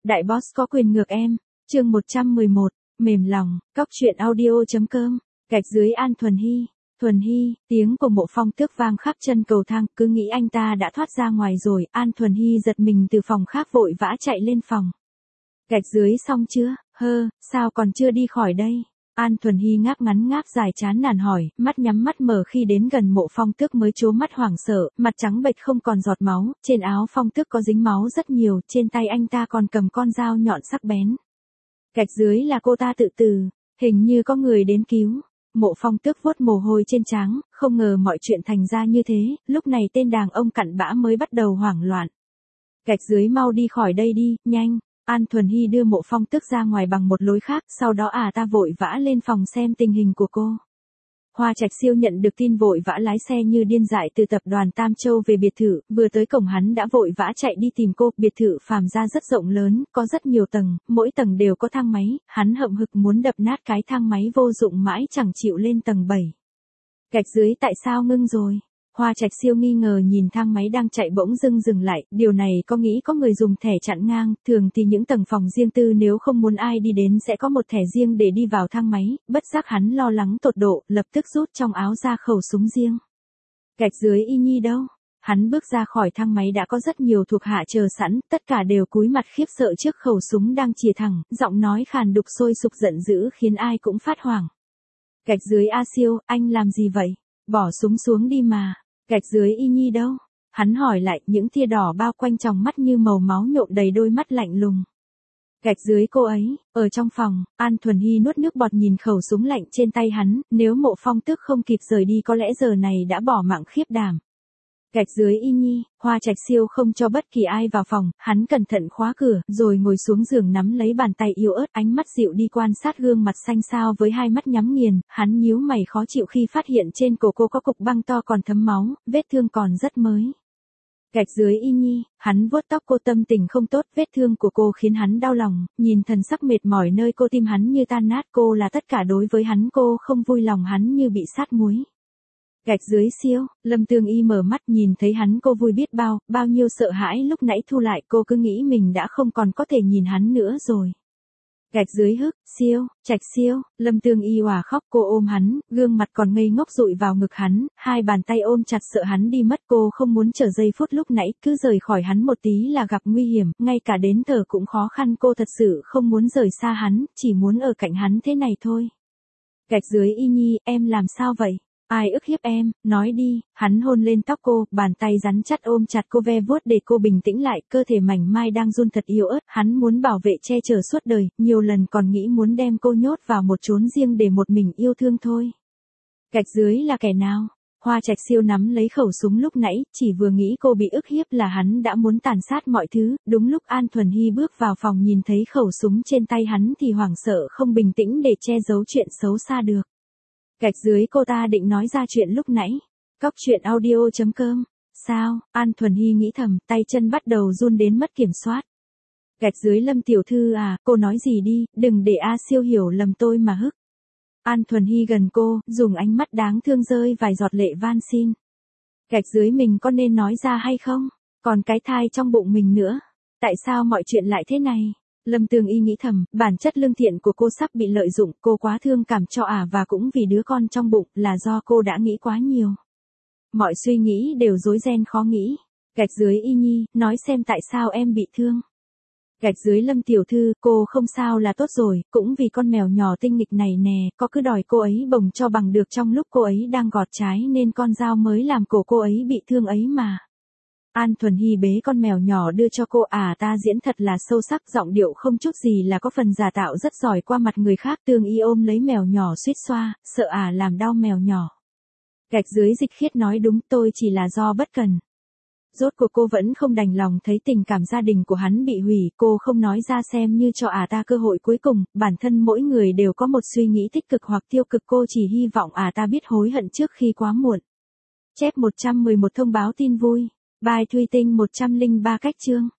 Đại boss có quyền ngược em. Chương 111, mềm lòng, cóc truyện audio.com. Gạch dưới An Thuần Hy. Thuần Hy, tiếng của Mộ Phong Tước vang khắp chân cầu thang, cứ nghĩ anh ta đã thoát ra ngoài rồi. An Thuần Hy giật mình từ phòng khác vội vã chạy lên phòng. Gạch dưới xong chưa? Sao còn chưa đi khỏi đây? An Thuần Hy ngáp ngắn ngáp dài chán nản hỏi, mắt nhắm mắt mở khi đến gần Mộ Phong Tước mới trố mắt hoảng sợ, mặt trắng bệch không còn giọt máu, trên áo Phong Tước có dính máu rất nhiều, trên tay anh ta còn cầm con dao nhọn sắc bén. Gạch dưới là cô ta tự tử, hình như có người đến cứu. Mộ Phong Tước vuốt mồ hôi trên trán, không ngờ mọi chuyện thành ra như thế, lúc này tên đàn ông cặn bã mới bắt đầu hoảng loạn. Gạch dưới mau đi khỏi đây đi, nhanh. An Thuần Hy đưa Mộ Phong Tước ra ngoài bằng một lối khác, sau đó ta vội vã lên phòng xem tình hình của cô. Hoa Trạch Siêu nhận được tin vội vã lái xe như điên dại từ tập đoàn Tam Châu về biệt thự, vừa tới cổng hắn đã vội vã chạy đi tìm cô. Biệt thự Phàm gia rất rộng lớn, có rất nhiều tầng, mỗi tầng đều có thang máy, hắn hậm hực muốn đập nát cái thang máy vô dụng mãi chẳng chịu lên tầng 7. Gạch dưới tại sao ngưng rồi? Hoa Trạch Siêu nghi ngờ nhìn thang máy đang chạy bỗng dưng dừng lại, điều này có nghĩ có người dùng thẻ chặn ngang, thường thì những tầng phòng riêng tư nếu không muốn ai đi đến sẽ có một thẻ riêng để đi vào thang máy, bất giác hắn lo lắng tột độ, lập tức rút trong áo ra khẩu súng riêng. Gạch dưới Y Nhi đâu? Hắn bước ra khỏi thang máy đã có rất nhiều thuộc hạ chờ sẵn, tất cả đều cúi mặt khiếp sợ trước khẩu súng đang chìa thẳng, giọng nói khàn đục sôi sục giận dữ khiến ai cũng phát hoảng. Gạch dưới A Siêu, anh làm gì vậy? Bỏ súng xuống đi mà. Gạch dưới Y Nhi đâu? Hắn hỏi lại, những tia đỏ bao quanh tròng mắt như màu máu nhộn đầy đôi mắt lạnh lùng. Gạch dưới cô ấy, ở trong phòng. An Thuần Hy nuốt nước bọt nhìn khẩu súng lạnh trên tay hắn, nếu Mộ Phong Tước không kịp rời đi có lẽ giờ này đã bỏ mạng khiếp đảm. Gạch dưới Y Nhi, Hoa Trạch Siêu không cho bất kỳ ai vào phòng, hắn cẩn thận khóa cửa, rồi ngồi xuống giường nắm lấy bàn tay yếu ớt, ánh mắt dịu đi quan sát gương mặt xanh xao với hai mắt nhắm nghiền, hắn nhíu mày khó chịu khi phát hiện trên cổ cô có cục băng to còn thấm máu, vết thương còn rất mới. Gạch dưới Y Nhi, hắn vuốt tóc cô, tâm tình không tốt, vết thương của cô khiến hắn đau lòng, nhìn thần sắc mệt mỏi nơi cô, tim hắn như tan nát, cô là tất cả đối với hắn, cô không vui lòng hắn như bị sát muối. Gạch dưới Siêu, Lâm Tương Y mở mắt nhìn thấy hắn cô vui biết bao nhiêu sợ hãi lúc nãy thu lại, cô cứ nghĩ mình đã không còn có thể nhìn hắn nữa rồi. Gạch dưới Hức, Siêu, Trạch Siêu, Lâm Tương Y òa khóc, cô ôm hắn, gương mặt còn ngây ngốc dụi vào ngực hắn, hai bàn tay ôm chặt sợ hắn đi mất, cô không muốn chờ giây phút lúc nãy, cứ rời khỏi hắn một tí là gặp nguy hiểm, ngay cả đến thở cũng khó khăn, cô thật sự không muốn rời xa hắn, chỉ muốn ở cạnh hắn thế này thôi. Gạch dưới Y Nhi, em làm sao vậy? Ai ức hiếp em, nói đi. Hắn hôn lên tóc cô, bàn tay rắn chắc ôm chặt cô ve vuốt để cô bình tĩnh lại, cơ thể mảnh mai đang run thật yếu ớt, hắn muốn bảo vệ che chở suốt đời, nhiều lần còn nghĩ muốn đem cô nhốt vào một chốn riêng để một mình yêu thương thôi. Gạch dưới là kẻ nào? Hoa Trạch Siêu nắm lấy khẩu súng lúc nãy, chỉ vừa nghĩ cô bị ức hiếp là hắn đã muốn tàn sát mọi thứ, đúng lúc An Thuần Hy bước vào phòng nhìn thấy khẩu súng trên tay hắn thì hoảng sợ không bình tĩnh để che giấu chuyện xấu xa được. Gạch dưới cô ta định nói ra chuyện lúc nãy. Cóc truyện audio.com. Sao? An Thuần Hy nghĩ thầm, tay chân bắt đầu run đến mất kiểm soát. Gạch dưới Lâm tiểu thư à, cô nói gì đi, đừng để A Siêu hiểu lầm tôi mà hức. An Thuần Hy gần cô, dùng ánh mắt đáng thương rơi vài giọt lệ van xin. Gạch dưới mình có nên nói ra hay không? Còn cái thai trong bụng mình nữa. Tại sao mọi chuyện lại thế này? Lâm Tương Y nghĩ thầm, bản chất lương thiện của cô sắp bị lợi dụng, cô quá thương cảm cho và cũng vì đứa con trong bụng, là do cô đã nghĩ quá nhiều. Mọi suy nghĩ đều rối ren khó nghĩ. Gạch dưới Y Nhi, nói xem tại sao em bị thương. Gạch dưới Lâm tiểu thư, cô không sao là tốt rồi, cũng vì con mèo nhỏ tinh nghịch này nè, có cứ đòi cô ấy bồng cho bằng được trong lúc cô ấy đang gọt trái nên con dao mới làm cổ cô ấy bị thương ấy mà. An Thuần Hy bế con mèo nhỏ đưa cho cô, ta diễn thật là sâu sắc, giọng điệu không chút gì là có phần giả tạo, rất giỏi qua mặt người khác. Tương Y ôm lấy mèo nhỏ suýt xoa, sợ làm đau mèo nhỏ. Gạch dưới Dịch Khiết nói đúng, tôi chỉ là do bất cần. Rốt cuộc cô vẫn không đành lòng thấy tình cảm gia đình của hắn bị hủy, cô không nói ra xem như cho ta cơ hội cuối cùng, bản thân mỗi người đều có một suy nghĩ tích cực hoặc tiêu cực, cô chỉ hy vọng ta biết hối hận trước khi quá muộn. Chép 111 thông báo tin vui. Bài Thùy Tinh 103 cách chương.